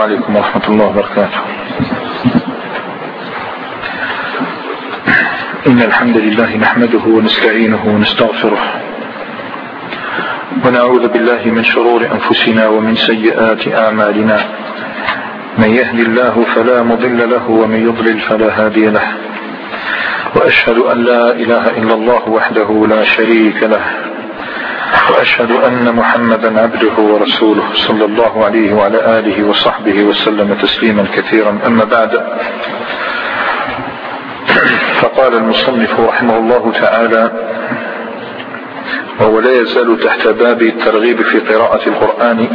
عليكم ورحمة الله وبركاته. إن الحمد لله نحمده ونستعينه ونستغفره ونعوذ بالله من شرور أنفسنا ومن سيئات أعمالنا. من يهدي الله فلا مضل له ومن يضلل فلا هادي له، وأشهد أن لا إله إلا الله وحده لا شريك له، وأشهد أن محمدا عبده ورسوله صلى الله عليه وعلى آله وصحبه وسلم تسليما كثيرا. أما بعد، فقال المصنف رحمه الله تعالى: وهو لا يزال تحت باب الترغيب في قراءة القرآن.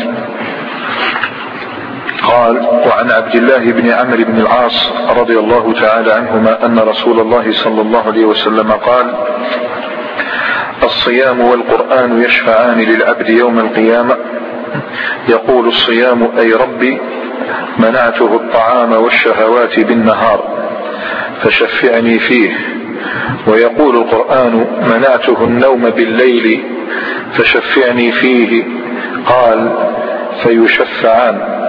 قال: وعن عبد الله بن عمرو بن العاص رضي الله تعالى عنهما أن رسول الله صلى الله عليه وسلم قال: الصيام والقرآن يشفعان للعبد يوم القيامة. يقول الصيام: أي ربي منعته الطعام والشهوات بالنهار فشفعني فيه. ويقول القرآن: منعته النوم بالليل فشفعني فيه. قال: فيشفعان.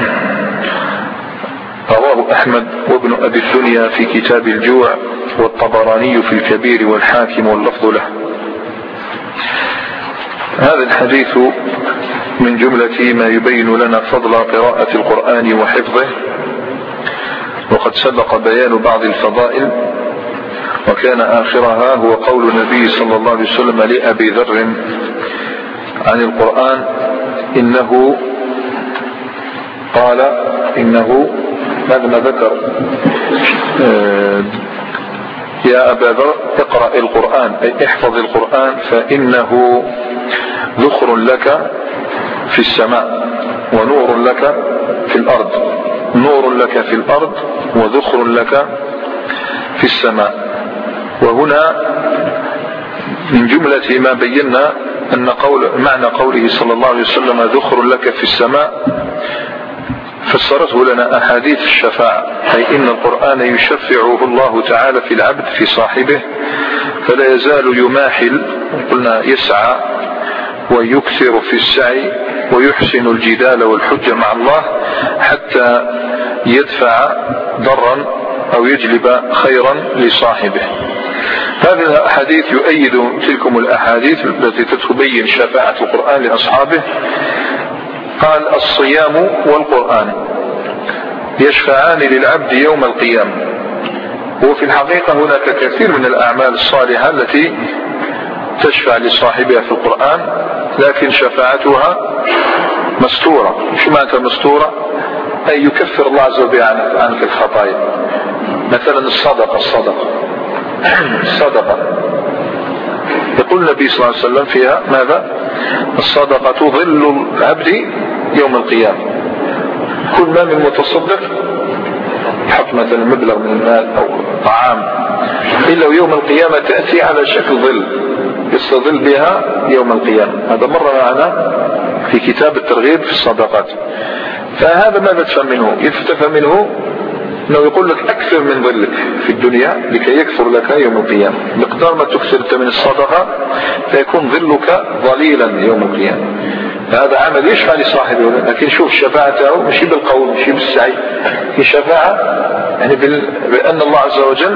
رواه أحمد وابن أبي الدنيا في كتاب الجوع، والطبراني في الكبير، والحاكم واللفظ له. هذا الحديث من جملة ما يبين لنا فضل قراءة القرآن وحفظه، وقد سبق بيان بعض الفضائل، وكان آخرها هو قول النبي صلى الله عليه وسلم لأبي ذر عن القرآن: إنه ماذا ذكر؟ يا أبا ذر اقرأ القرآن، أي احفظ القرآن، فإنه ذخر لك في السماء ونور لك في الأرض. نور لك في الأرض وذخر لك في السماء. وهنا من جملة ما بينا أن معنى قوله صلى الله عليه وسلم ذخر لك في السماء فسرته لنا أحاديث الشفاعة، أي إن القرآن يشفعه الله تعالى في العبد في صاحبه، فلا يزال يماحل، قلنا يسعى ويكثر في السعي ويحسن الجدال والحجة مع الله حتى يدفع ضرا أو يجلب خيرا لصاحبه. هذه الأحاديث يؤيد تلكم الأحاديث التي تبين شفاعة القرآن لأصحابه. قال: الصيام والقرآن يشفعان للعبد يوم القيامة. وفي الحقيقة هناك كثير من الأعمال الصالحة التي تشفع لصاحبها في القرآن، لكن شفاعتها مستورة. شو معنى مستورة؟ أي يكفر الله عز وجل عنك الخطايا. مثلا الصدقة يقول النبي صلى الله عليه وسلم فيها ماذا؟ الصدقة ظل العبد يوم القيامة. كل ما من متصدق يحط مثلا مبلغ من المال أو طعام، إلا يوم القيامة تأتي على شكل ظل يستظل بها يوم القيامة. هذا مر معنا في كتاب الترغيب في الصدقات. فهذا ماذا تفهم منه؟ يفتفى منه أنه يقول لك أكثر من ظلك في الدنيا لكي يكثر لك يوم القيامة. مقدار ما تكثر من الصدقة فيكون ظلك ظليلا يوم القيامة. هذا عمل يشفع لصاحبه، لكن شوف شفاعته مش بالقول مش بالسعي، هي شفاعة يعني بأن الله عز وجل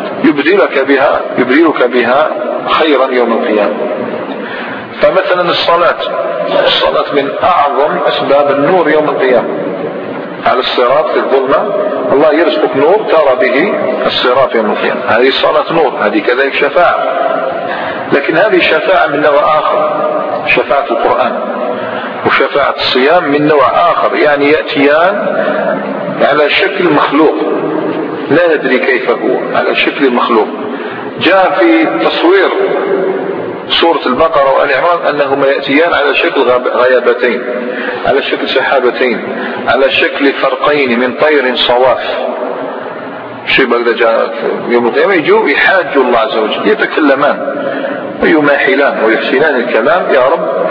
يبدلك بها خيرا يوم القيامة. فمثلا الصلاة من أعظم أسباب النور يوم القيامة. على الصراط في الظلمة الله يرزقك نور ترى به الصراط يوم القيامة. هذه الصلاة نور، هذه كذلك شفاعة. لكن هذه شفاعة من نوع آخر، شفاعة القرآن. وشفاعة الصيام من نوع آخر، يعني يأتيان على شكل مخلوق لا ندري كيف هو، على شكل مخلوق. جاء في تصوير سورة البقرة وآل عمران أنهما يأتيان على شكل غيابتين، على شكل سحابتين، على شكل فرقين من طير صواف. شيء بقدر جاء يوم القيامة يجوا يحاجوا الله عز وجل، يتكلمان ويماحلان ويحسنان الكلام: يا رب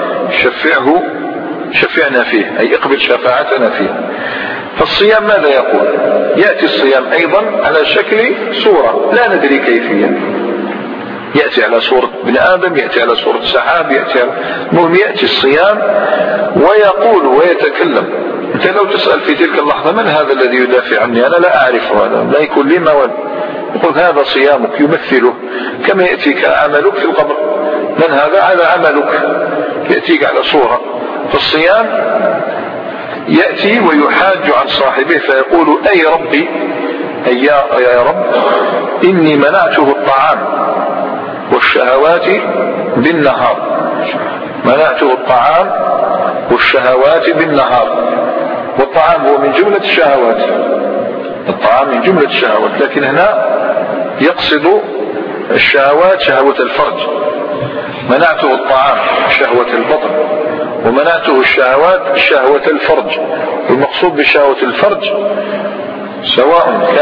شفعنا فيه، أي اقبل شفاعتنا فيه. فالصيام ماذا يقول؟ يأتي الصيام أيضا على شكل صورة لا ندري كيفية، يأتي على صورة ابن آدم، يأتي على صورة سحاب، المهم يأتي الصيام ويقول ويتكلم أنت لو تسأل في تلك اللحظة من هذا الذي يدافع عني؟ أنا لا أعرف هذا، لا يكون لي موال. يقول هذا صيامك يمثله كما يأتيك عملك في القبر. من هذا؟ على عملك، يأتيك على صورة. فالصيام يأتي ويحاج عن صاحبه فيقول أي ربي، أي يا رب، إني منعته الطعام والشهوات بالنهار، منعته الطعام والشهوات بالنهار. والطعام هو من جملة الشهوات، الطعام من جملة الشهوات، لكن هنا يقصد الشهوات شهوة الفرج. منعته الطعام شهوة البطن، ومنعته الشهوات شهوة الفرج. المقصود بشهوة الفرج سواء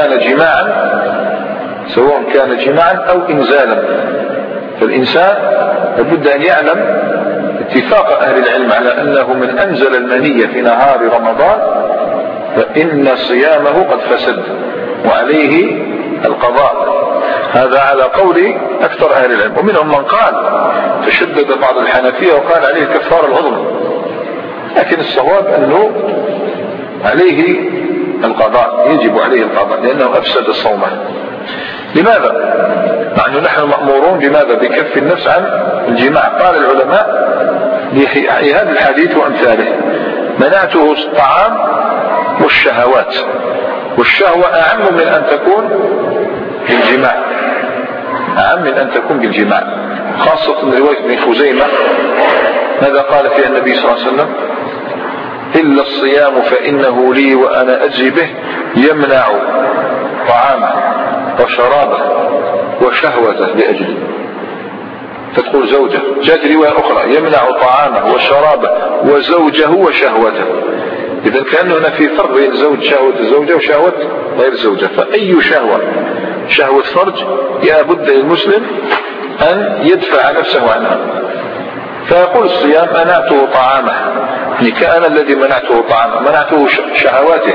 كان جماعا أو إنزالا. فالإنسان لابد أن يعلم اتفاق أهل العلم على أنه من أنزل المني في نهار رمضان فإن صيامه قد فسد وعليه القضاء. هذا على قول أكثر أهل العلم، ومنهم من قال تشدد بعض الحنفية وقال عليه الكفارة العظمى، لكن الصواب أنه عليه القضاء، يجب عليه القضاء لأنه أفسد صومه. لماذا؟ مع أنه نحن مأمورون بماذا؟ بكف النفس عن الجماع. قال العلماء لهذا الحديث وأمثاله منعته الطعام والشهوات، والشهوة أعم من أن تكون بالجماع، أعم من أن تكون بالجماع، خاصة رواية ابن خزيمة ماذا قال فيها النبي صلى الله عليه وسلم؟ إلا الصيام فإنه لي وأنا أجزي به، يمنع طعامه وشرابه وشهوته لأجلي. فتقول زوجة، جاءت رواية أخرى يمنع طعامه وشرابه وزوجه وشهوته. إذا كان هنا في فرق بين زوج شهوة الزوجة وشهوة غير الزوجة. فأي شهوة فرج يا بد للمسلم أن يدفع نفسه عنها. فيقول الصيام منعته طعامه، يعني كان الذي منعته طعامه منعته شهواته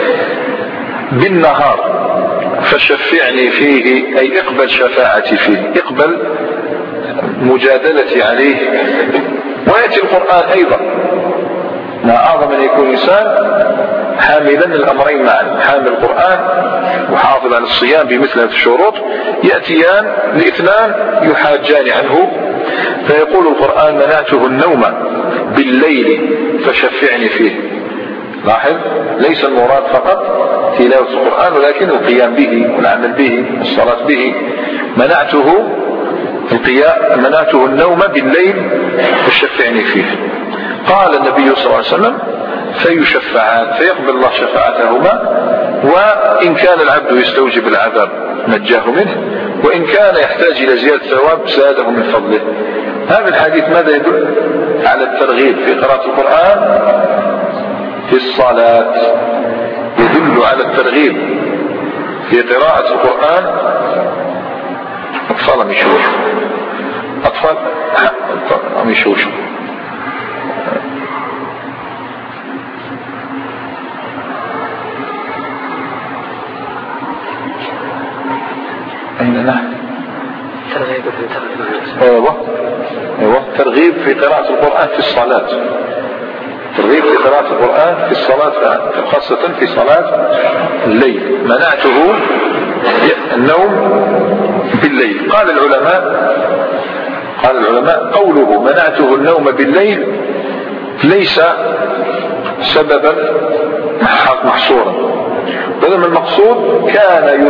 بالنهار فشفعني فيه، أي اقبل شفاعتي فيه، اقبل مجادلتي عليه. ويأتي القرآن أيضا، ما أعظم أن يكون إنسان حاملا الأمرين معا، حامل القرآن وحافظ على الصيام بمثل هذه الشروط، يأتيان الاثنان يحاجان عنه. فيقول القرآن منعته النوم بالليل فشفعني فيه. لاحظ، ليس المراد فقط تلاوة القرآن ولكن القيام به والعمل به والصلاة به. منعته النوم بالليل فشفعني فيه. قال النبي صلى الله عليه وسلم فيشفعان، فيقبل الله شفاعتهما، وإن كان العبد يستوجب العذاب نجاه منه، وإن كان يحتاج إلى زيادة ثواب زاده من فضله. هذا الحديث ماذا يدل؟ على الترغيب في قراءة القرآن في الصلاة، يدل على الترغيب في قراءة القرآن. أطفال مشوش، أطفال مشوش. أين نحن؟ أيوة ترغيب في قراءة القرآن في الصلاة، ترغيب في قراءة القرآن في الصلاة، خاصة في صلاة الليل. منعته النوم بالليل. قال العلماء قوله منعته النوم بالليل ليس سببا محصورا، بل المقصود كان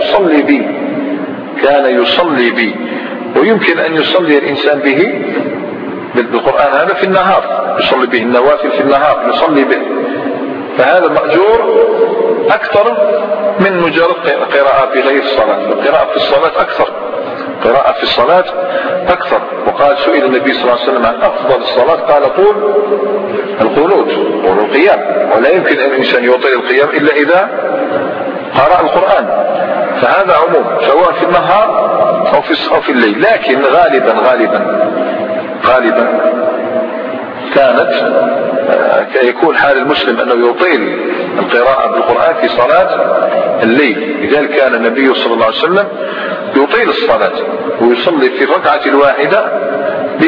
يصلي بي، ويمكن أن يصلي الإنسان به بالقرآن هذا في النهار، يصلي به النوافل في النهار يصلي به، فهذا مأجور أكثر من مجرد قراءة في غير الصلاة. القراءة في الصلاة أكثر، قراءة في الصلاة أكثر. وقال سئل النبي صلى الله عليه وسلم عن أفضل الصلاة قال قول القنوت والقيام، ولا يمكن أن الإنسان يطيل القيام إلا إذا قرأ القرآن. فهذا عموم سواء في النهار أو في الليل، لكن غالبا كانت يكون حال المسلم أنه يطيل القراءة بالقرآن في صلاة الليل. لذلك كان النبي صلى الله عليه وسلم يطيل الصلاة ويصلي في الركعة الواحدة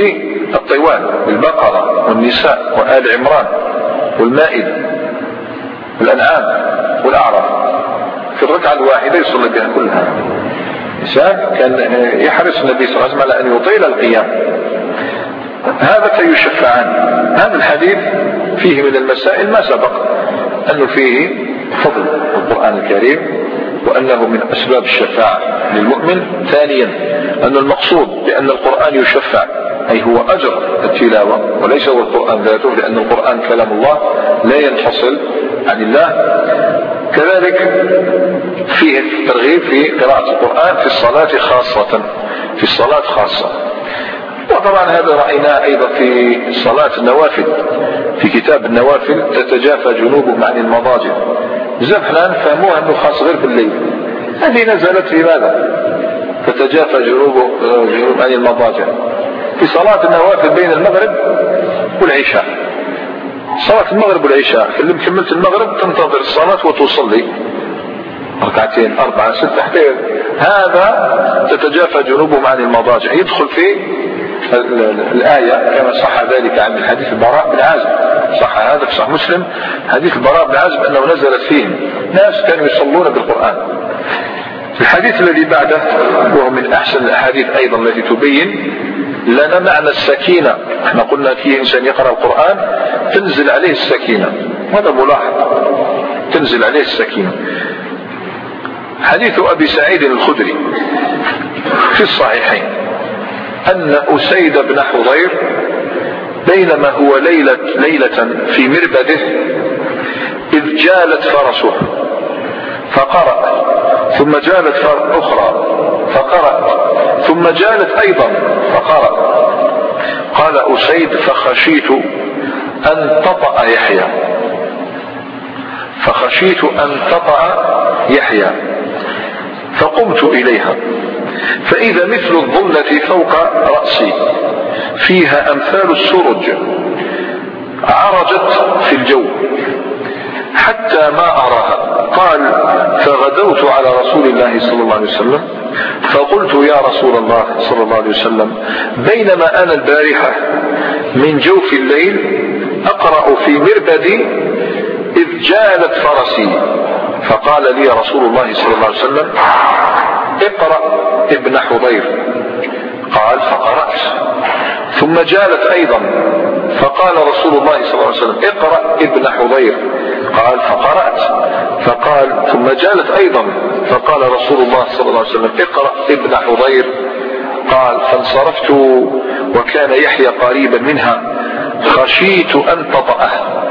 بالطوال، بالبقرة والنساء وآل عمران والمائدة. الأنعام والأعراف في الركعة الواحدة يصلي بها كلها. إنسان كان يحرص النبي صلى الله عليه وسلم على أن يطيل القيام. هذا فيشفعان. هذا الحديث فيه من المسائل ما سبق أنه فيه فضل القرآن الكريم وأنه من أسباب الشفاعة للمؤمن. ثانيا أن المقصود بأن القرآن يشفع أي هو أجر التلاوة وليس هو القرآن ذاته، لأن القرآن كلام الله لا ينفصل عن الله. كذلك فيه الترغيب في قراءة القرآن في الصلاة خاصة، في الصلاة خاصة. وطبعا هذا رأيناه أيضا في صلاة النوافل، في كتاب النوافل تتجافى جنوبهم عن المضاجع. بزاف حنا نفهموها أنه خاص غير في الليل، هذه نزلت في ماذا؟ تتجافى جنوب عن المضاجع في صلاة النوافل بين المغرب والعشاء. صلاة المغرب والعشاء اللي كملت المغرب تنتظر الصلاة وتصلي ركعتين 4 6 حتى هذا تتجافى جنوبهم عن المضاجع. يدخل في الآية كما صح ذلك عن الحديث البراء بن عازب، صح هذا في صحيح مسلم حديث البراء بن عازب أنه نزلت فيهم ناس كانوا يصلون بالقرآن. الحديث الذي بعده وهو من أحسن الأحاديث أيضا التي تبين لنا معنى السكينة. احنا قلنا في إنسان يقرأ القرآن تنزل عليه السكينة، هذا ملاحظ، تنزل عليه السكينة. حديث أبي سعيد الخدري في الصحيحين أن أسيد بن حضير بينما هو ليلة في مربده إذ جالت فرسه فقرأ، ثم جالت أخرى فقرأ، ثم جالت أيضا فقرأ. قال أسيد فخشيت أن تطأ يحيى، فخشيت أن تطأ يحيى فقمت إليها فإذا مثل الظلة فوق رأسي فيها أمثال السرج عرجت في الجو حتى ما أراها. قال فغدوت على رسول الله صلى الله عليه وسلم فقلت يا رسول الله صلى الله عليه وسلم بينما أنا البارحة من جوف الليل أقرأ في مربدي إذ جالت فرسي، فقال لي رسول الله صلى الله عليه وسلم اقرأ ابن حضير. قال فقرأت، ثم جالت أيضا فقال رسول الله صلى الله عليه وسلم اقرأ ابن حضير. قال فقرأت، فقال ثم جالت أيضا فقال رسول الله صلى الله عليه وسلم اقرأ ابن حضير. قال فانصرفت وكان يحيى قريبا منها خشيت أن تطأه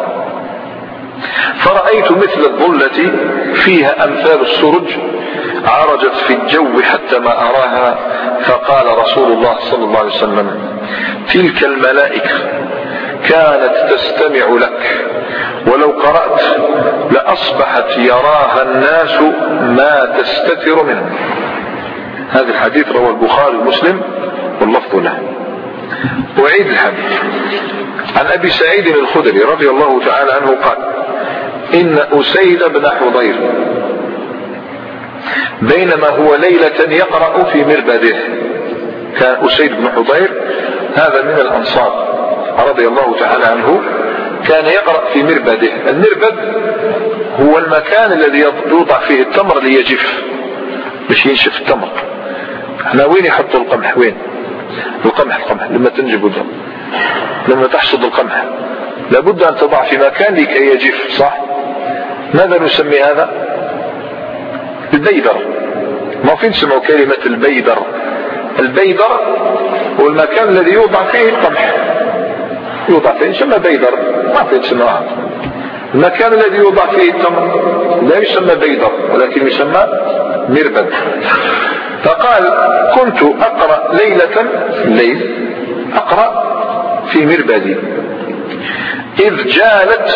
فرأيت مثل الظلة فيها أمثال السرج عرجت في الجو حتى ما أراها. فقال رسول الله صلى الله عليه وسلم تلك الملائكة كانت تستمع لك ولو قرأت لأصبحت يراها الناس ما تستتر منه. هذا الحديث رواه البخاري ومسلم واللفظ له. أعيد الحديث عن أبي سعيد الخدري رضي الله تعالى عنه قال إن أسيد بن حضير بينما هو ليلة يقرأ في مربده. كان أسيد بن حضير هذا من الأنصار رضي الله تعالى عنه، كان يقرأ في مربده. المربد هو المكان الذي يوضع فيه التمر ليجف باش ينشف التمر. احنا وين يحطوا القمح؟ وين القمح لما تنجب الدم، لما تحصد القمح لابد أن تضع في مكان لكي يجف، صح؟ ماذا نسمي هذا؟ البيدر. ما فين سمعوا كلمة البيدر؟ البيدر هو المكان الذي يوضع فيه القمح، يوضع فيه يسمى بيدر، ما فين سمعها. المكان الذي يوضع فيه التمر لا يسمى بيدر ولكن يسمى مربد. فقال كنت أقرأ الليل أقرأ في مربدي إذ جالت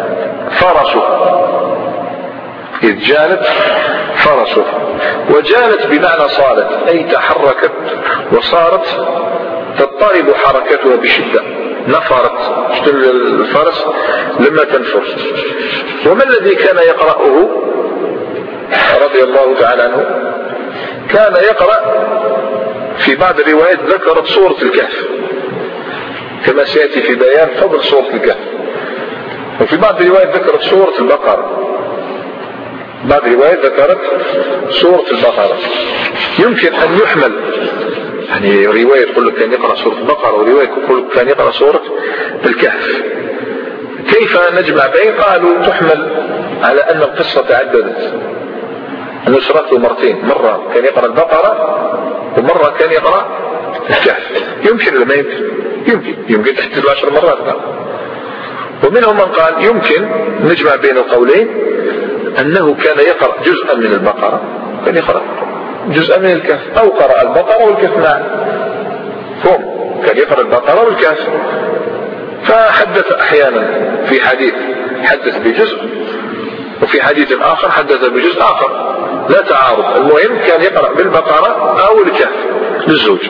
فرسه، وجالت بمعنى صارت أي تحركت وصارت تضطرب حركتها بشدة، نفرت الفرس لما تنفر. وما الذي كان يقرأه رضي الله تعالى عنه؟ كان يقرأ في بعض الروايات ذكرت سورة الكهف كما سيأتي في بيان فضل سورة الكهف. وفي بعض الروايات ذكرت سورة البقرة، بعض الروايات ذكرت سورة البقرة. يمكن أن يحمل، يعني رواية تقول لك كان يقرأ سورة البقرة ورواية تقول لك كان يقرأ سورة الكهف. كيف نجمع بين؟ قالوا تحمل على أن القصة تعددت، أنه شرطه مرتين، مرة كان يقرأ البقرة ومرة كان يقرأ الكهف. يمكن ولا ما يمكن؟ يمكن تحدد 10 مرات. ومنهم من قال يمكن نجمع بين القولين، أنه كان يقرأ جزءا من البقرة، كان يقرأ جزءا من الكهف، أو قرأ البقرة والكهف معا. كان يقرأ البقرة والكهف. فحدث أحيانا في حديث حدث بجزء، وفي حديث آخر حدث بجزء آخر، لا تعارض. المهم كان يقرأ بالبقرة أو الكهف للزوج.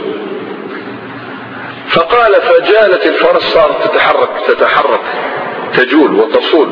فقال فجالت الفرس، صارت تتحرك تجول وتصول،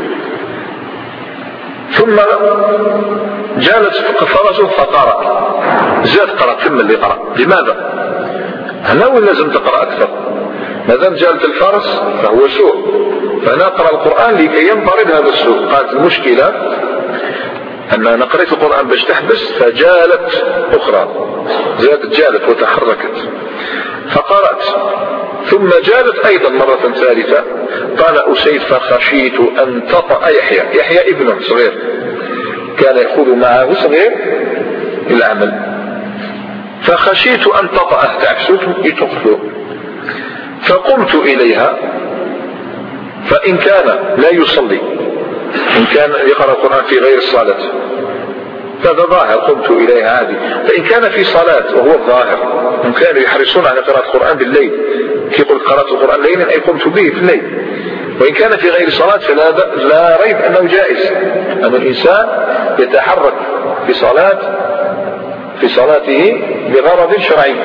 ثم جالت فرسه فقرأ، زاد قرأ، ثم اللي قرأ. لماذا؟ هنا ولا لازم تقرأ أكثر؟ ما دام جالت الفرس فهو سوء، فأنا أقرأ القرآن لكي ينطرد هذا السوء. قالت المشكلة أن أنا قرأت القرآن باش تحبس، فجالت أخرى، زادت جالت وتحركت، فقرأت ثم جالت أيضا مرة ثالثة. قال أسيد فخشيت أن تطأ يحيى ابنه صغير، كان يأخذ معه صغير العمل، فخشيت أن تطأه تعكسوت يتقفله. فقمت إليها، فإن كان لا يصلي، إن كان يقرأ القرآن في غير الصلاة هذا ظاهر، قمت إليها هذه. فإن كان في صلاة وهو الظاهر، هم كانوا يحرصون على قراءة القرآن بالليل، يقول قرأت القرآن ليلا أي قمت به في الليل. وإن كان في غير صلاة فلا ريب أنه جائز أن الإنسان يتحرك في صلاته بغرض شرعي،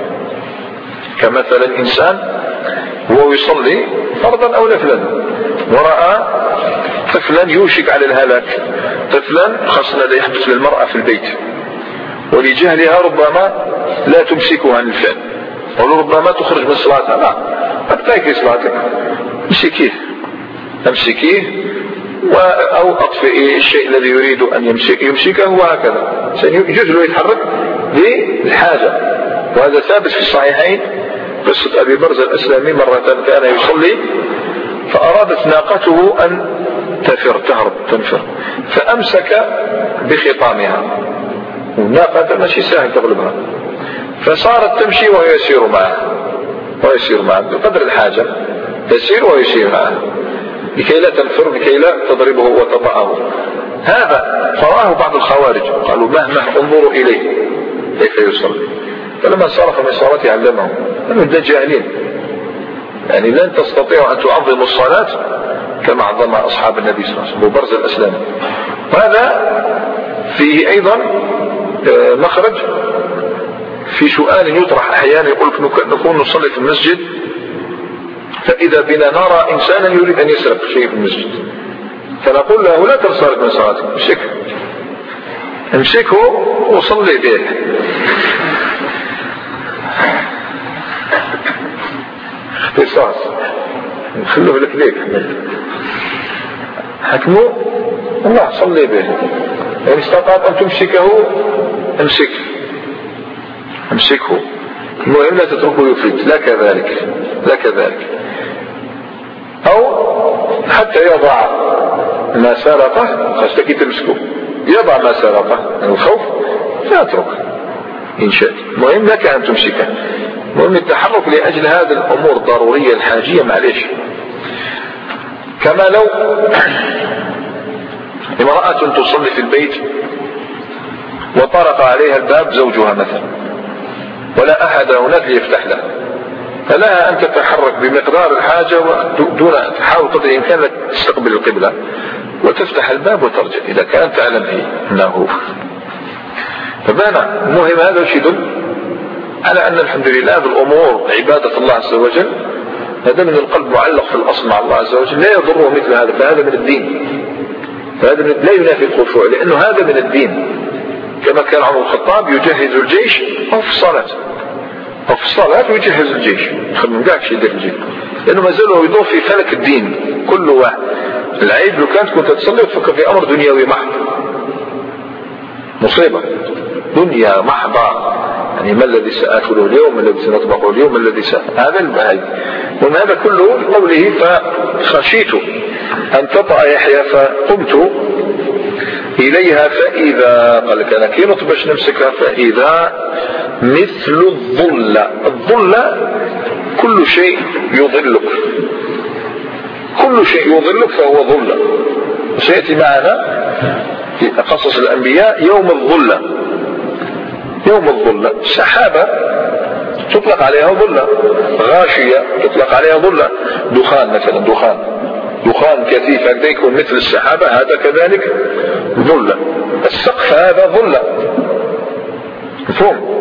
كمثلا الإنسان هو يصلي فرضا أو نفلا ورأى طفلا يوشك على الهلاك، طفلا خاصة لا يحدث للمرأة في البيت، ولجهلها ربما لا تمسكها عن الفعل، وربما تخرج من صلاتها. لا، أبتاكي صلاتك، امسكيه أو أطفئ الشيء الذي يريد أن يمسكه، وهكذا يجوز له يتحرك للحاجة. وهذا ثابت في الصحيحين، قصة أبي برزة الأسلمي مرة كان يصلي فأرادت ناقته أن تنفر، فأمسك بخطامها، والناقة ماشي سهل تغلبها، فصارت تمشي وهو يسير معه بقدر الحاجة، يسير ويسير معه لكي لا تنفر، لكي لا تضربه وتطأه. هذا فراه بعض الخوارج، قالوا مهما انظروا إليه كيف يصلي. فلما انصرف من صلاته علمهم أنهم جاهلين، يعني لن تستطيعوا أن تعظموا الصلاة كما عظم أصحاب النبي صلى الله عليه وسلم وبرز الأسلام. وهذا فيه أيضا مخرج في سؤال يطرح أحيانا، يقول نكون نصلي في المسجد فإذا بنا نرى إنسانا يريد أن يسرق شيء في المسجد، فنقول له لا تنصرف من صلاتك، امسكه وصلي به. اختصاص نخلوه لك ليك، حكمه الله صلي به. إن استطعت أن تمسكه امسكه، المهم لا تتركه يفلت، لا كذلك. أو حتى يضع ما سرقه، خاصة تمسكه، يضع ما سرقه من الخوف فاترك إن شاء. المهم لك أن تمسكه، المهم التحرك لأجل هذه الأمور الضرورية الحاجية، معليش. كما لو امرأة تصلي في البيت وطرق عليها الباب زوجها مثلا، ولا أحد هناك ليفتح لها، فلها أن تتحرك بمقدار الحاجة دون تحاول قدر الإمكان تستقبل القبلة وتفتح الباب وترجع إذا كانت تعلم أنه. فبانا المهم هذا وش يدل على أن الحمد لله بالأمور عبادة الله عز وجل، هذا من القلب معلق في الأصل مع الله عز وجل، لا يضره مثل هذا، فهذا من الدين، فهذا لا ينافي الخشوع، لأنه هذا من الدين. كما كان عمر الخطاب يجهز الجيش أو في الصلاة ويجهز الجيش، خلوا مقاعد شيء يدير الجيش، لأنه ما زالوا يدور في فلك الدين كل واحد. العيب لو كنت تصلي وتفكر في أمر دنيوي محض، مصيبة، دنيا محضة. يعني ما الذي سآكله اليوم، ما الذي سنطبخه اليوم، ما الذي هذا البهاي. ومن هذا كله قوله فخشيت أن تطأ يحيى فقمت إليها فإذا، قال لك أنا كي نطبش نمسكها، فإذا مثل الظلة. الظلة كل شيء يظلك، كل شيء يظلك فهو ظلة. وسيأتي معنا في قصص الأنبياء يوم الظلة. يوم الظلة سحابة تطلق عليها ظلة، غاشية تطلق عليها ظلة، دخان مثلا، دخان كثيف هكذا يكون مثل السحابة، هذا كذلك ظلة. السقف هذا ظلة، مفهوم؟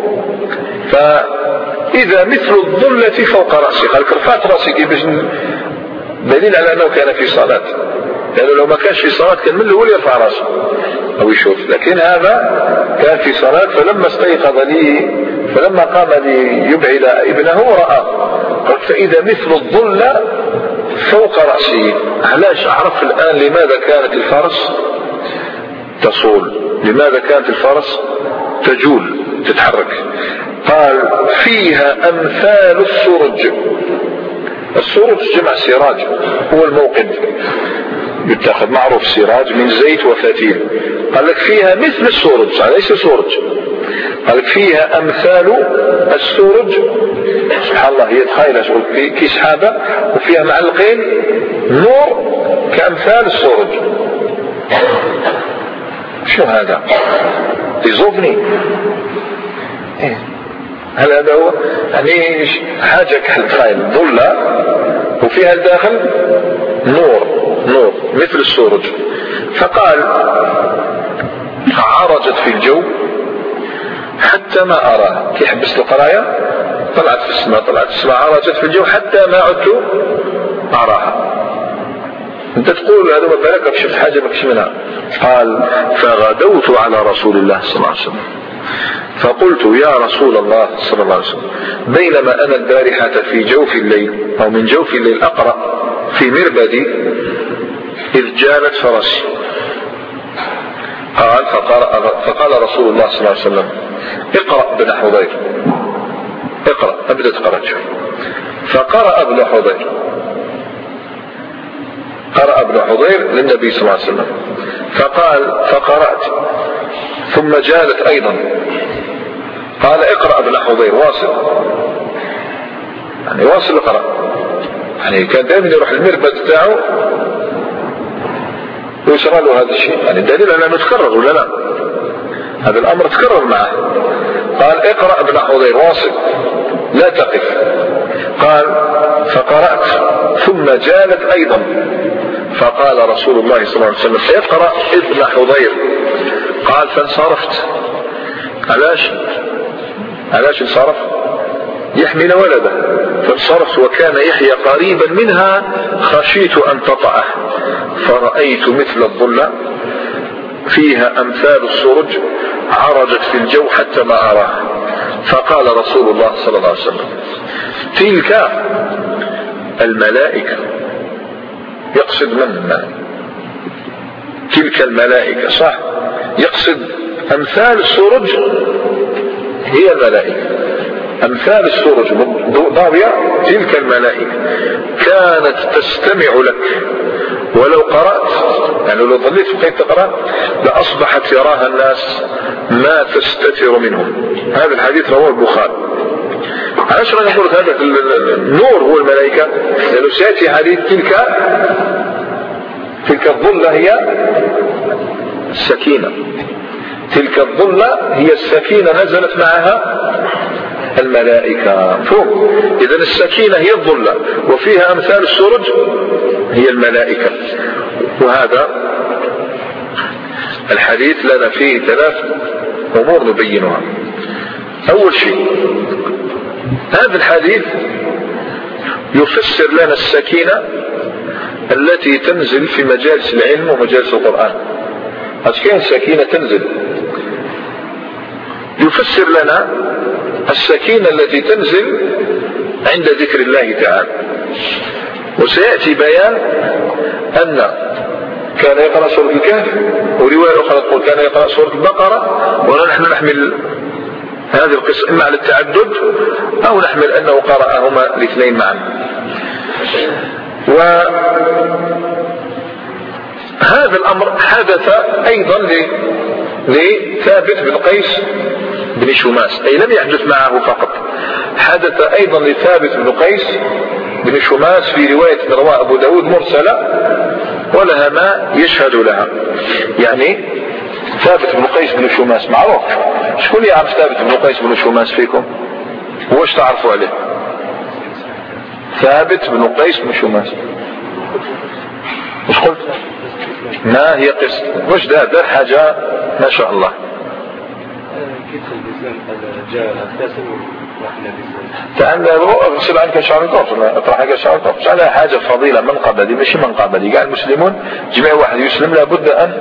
فإذا مثل الظلة فوق رأسي، قال كرفات رأسي باش دليل على أنه كان في صلاة، لأنه لو ما كانش في صلاة كان من الأول يرفع رأسه أو يشوف، لكن هذا كان في صلاة. فلما استيقظ لي، فلما قام ليبعد ابنه رأى، قال فإذا مثل الظلة فوق رأسي. علاش أعرف الآن لماذا كانت الفرس تصول، لماذا كانت الفرس تجول تتحرك. قال فيها أمثال السرج. السرج جمع سراج، هو الموقد، يتخذ معروف سراج من زيت وفتيل. قال لك فيها مثل السرج، ليس سرج، قال لك فيها أمثال السرج. سبحان الله، هي تخيل شغل في سحابة وفيها معلقين نور كأمثال السرج. شو هذا؟ يزوفني. هل هذا هو؟ يعني حاجة كالتخيل ظلة وفيها الداخل نور مثل السرج. فقال عرجت في الجو حتى ما أراها، كي حبست القراية طلعت في السماء، عرجت في الجو حتى ما عدت أراها. انت تقول هذا ما بالك شفت حاجة بكش منها. قال فغدوت على رسول الله صلى الله عليه وسلم فقلت يا رسول الله صلى الله عليه وسلم بينما أنا البارحة في جوف الليل أو من جوف الليل أقرأ في مربدي إذ جالت فرسي. قال فقال رسول الله صلى الله عليه وسلم اقرأ ابن حضير، اقرأ، أبدأ تقرأ. فقرأ ابن حضير، قرأ ابن حضير للنبي صلى الله عليه وسلم. فقال فقرأت ثم جالت أيضا. قال اقرأ ابن حضير، واصل، يعني واصل اقرأ. يعني كان دائما يروح المربد بتاعه ويشرى له هذا الشيء، يعني دليل على انه تكرر ولا لا؟ هذا الامر تكرر معه. قال اقرأ ابن حضير، واصل لا تقف. قال فقرأت ثم جالت ايضا. فقال رسول الله صلى الله عليه وسلم اقرأ ابن حضير. قال فانصرفت. علاش انصرف؟ يحمل ولده. فانصرفت وكان يحيى قريبا منها خشيت أن تطأه فرأيت مثل الظلة فيها أمثال السرج عرجت في الجو حتى ما أراها. فقال رسول الله صلى الله عليه وسلم تلك الملائكة. يقصد من؟ تلك الملائكة، صح، يقصد أمثال السرج هي الملائكة. أمثال السرج ضاوية، تلك الملائكة كانت تستمع لك ولو قرأت، يعني لو ظليت وقيت تقرأ لأصبحت يراها الناس ما تستتر منهم. هذا الحديث رواه البخاري. علاش راني نقول هذا النور هو الملائكة؟ لأنه سيأتي حديث تلك الظلة هي السكينة. تلك الظلة هي السكينة نزلت معها الملائكة فوق. إذن السكينة هي الظلة وفيها أمثال السرج هي الملائكة. وهذا الحديث لنا فيه 3 أمور نبينها. أول شيء هذا الحديث يفسر لنا السكينة التي تنزل في مجالس العلم ومجالس القرآن. كاين سكينة تنزل. يفسر لنا السكينة التي تنزل عند ذكر الله تعالى. وسيأتي بيان أن كان يقرأ سورة الكهف، ورواية أخرى تقول كان يقرأ سورة البقرة، ونحن نحمل هذه القصة إما على التعدد أو نحمل أنه قرأهما الاثنين معا. وهذا الأمر حدث أيضا لثابت بن قيس بن شماس، أي لم يحدث معه فقط، حدث أيضا لثابت بن قيس بن شماس في رواية رواه أبو داود مرسلة ولها ما يشهد لها. يعني ثابت بن قيس بن شماس معروف، شكون يعرف ثابت بن قيس بن شماس فيكم؟ واش تعرفوا عليه؟ ثابت بن قيس بن شماس واش قلت؟ ما هي قصة؟ واش دار حاجة ما شاء الله. تعال اغسل عنك شعرك اطرح عنك شعرك، على حاجة فضيلة منقبة، دي ماشي منقبة، دي قاع المسلمون جميع واحد يسلم لابد أن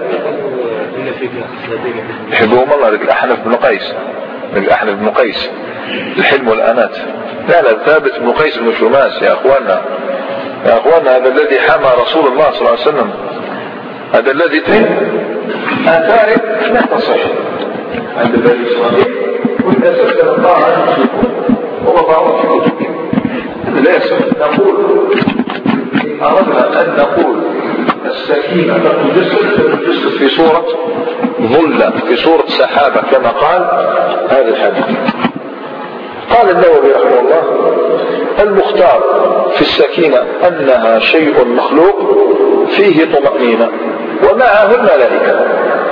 يحبهم الله. الأحنف بن قيس، الأحنف بن قيس الحلم والأنات. لا ثابت بن قيس بن شماس يا أخوانا، يا أخوانا هذا الذي حمى رسول الله صلى الله عليه وسلم، هذا الذي آثاره لا تصح عند بني إسرائيل، والأساس الله عنه ووضعه في كتبه. لا يصح نقول إن أردنا أن نقول السكينة تجسد في صورة ظلة، في صورة سحابة كما قال هذا الحديث. قال النووي رحمه الله: المختار في السكينة أنها شيء مخلوق فيه طمأنينة ومعه الملائكة،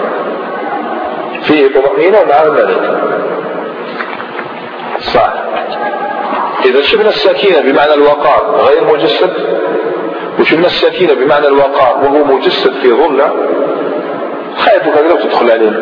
فيه طمأنينة ومعه الملائكة. صح. إذا شفنا السكينة بمعنى الوقار غير مجسد، وشفنا السكينة بمعنى الوقار وهو مجسد في ظلة، خايفك لو تدخل علينا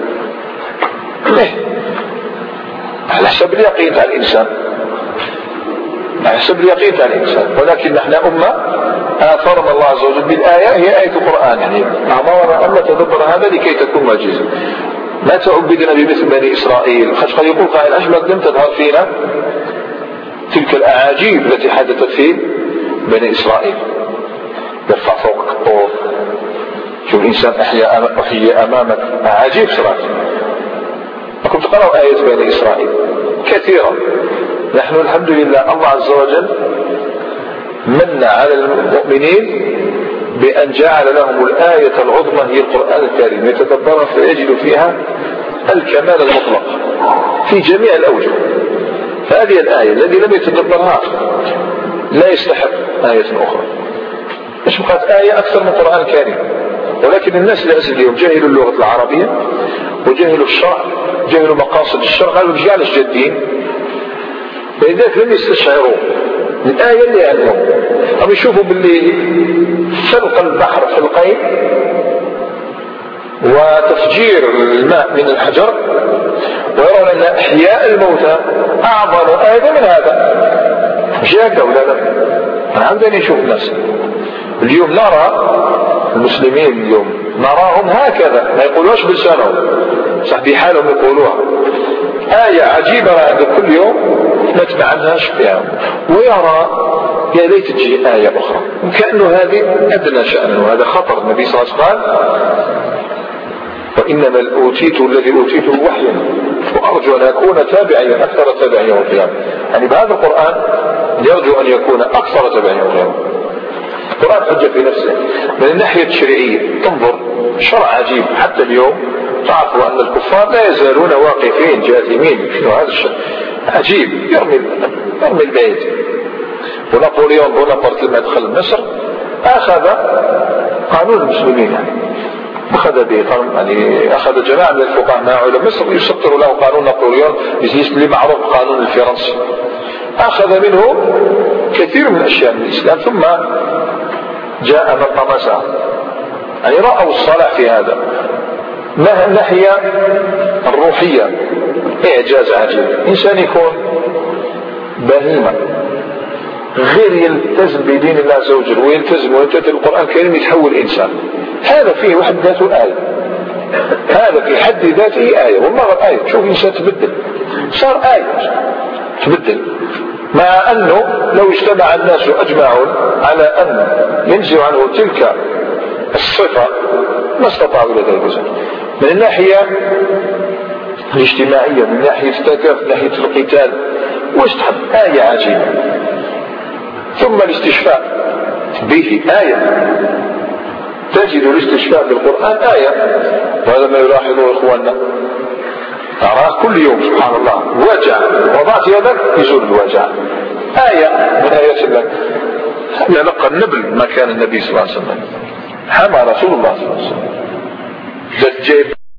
على حسب اليقين تاع الإنسان، على حسب اليقين تاع الإنسان. ولكن نحن أمة آثرنا الله عز وجل بالآية، هي آية القرآن، يعني أمرنا أن نتدبر هذا لكي تكون معجزة. ما تعبدنا بمثل بني إسرائيل، قد يقول قائل: أحمد لم تظهر فينا تلك الأعاجيب التي حدثت في بني إسرائيل. يرفع فوق الطور، شوف الإنسان أحيي أمامك أعاجيب صراحة. أكم تقرأوا آية بني إسرائيل كثيرا. نحن الحمد لله الله عز وجل من على المؤمنين بأن جعل لهم الآية العظمى هي القرآن الكريم، يتدبرها فيجد فيها الكمال المطلق في جميع الأوجه. فهذه الآية الذي لم يتدبرها لا يستحق آية أخرى. مش بقات آية أكثر من القرآن الكريم، ولكن الناس للأسف اليوم جهلوا اللغة العربية وجهلوا الشرع، جهلوا مقاصد الشرع، قالوا رجال جادين، لذلك لم يستشعروا الآية اللي عندهم. أم يشوفوا باللي سلق البحر حلقين وتفجير الماء من الحجر، ويرون أن إحياء الموتى أعظم آية من هذا. مش هكذا ولا لا؟ أنا عندنا نشوف الناس اليوم، نرى المسلمين اليوم نراهم هكذا، ما يقولوش بلسانهم، صح بحالهم يقولوها. آية عجيبة عند كل يوم نتبع عنها شفيها، ويرى يا ليت تجي آية أخرى، وكأنه هذه أدنى شأنه. وهذا خطر. النبي صلى الله عليه وسلم قال: وإنما الأوتيت الذي أوتيته وحيا وأرجو أن أكون تابعيا أكثر تابعيا يوم القيامة. يعني بهذا القرآن يرجو أن يكون أكثر تابعيا يوم القيامة. القرآن حجة في نفسه. من الناحية الشرعية تنظر شرع عجيب. حتى اليوم تعرفوا أن الكفار لا يزالون واقفين جاثمين. شنو هذا الشيء عجيب؟ يرمي البيت. ونابليون بونابرت لما دخل مصر أخذ قانون المسلمين، يعني أخذ به، يعني أخذ جماعة من الفقهاء على مصر يسطر له قانون نابليون اللي معروف قانون الفرنسي. أخذ منه كثير من الأشياء من الإسلام، ثم جاء من طمسها. يعني رأوا الصلاح في هذا. ما الناحية الروحية إعجاز عجيب. إنسان يكون بهيمة غير يلتزم بدين الله عز وجل ويلتزم القرآن الكريم يتحول إنسان. هذا فيه واحد ذاته آية، هذا في حد ذاته آية. والله آية. شوف إنسان تبدل، صار آية تبدل. مع أنه لو اجتمع الناس أجمعون على أن ينزع عنه تلك الصفة ما استطاعوا ذلك من الناحية الاجتماعية، من ناحية التكافؤ، من ناحية القتال. واستحب آية عجيبة. ثم الاستشفاء به آية، تجد الاستشفاء بالقرآن آية، وهذا ما يلاحظه إخواننا، أراه كل يوم سبحان الله، وجع وضعت يدك يزول الوجع، آية من آيات الله. لقى النبل ما كان النبي صلى الله عليه وسلم، حمى رسول الله صلى الله عليه وسلم.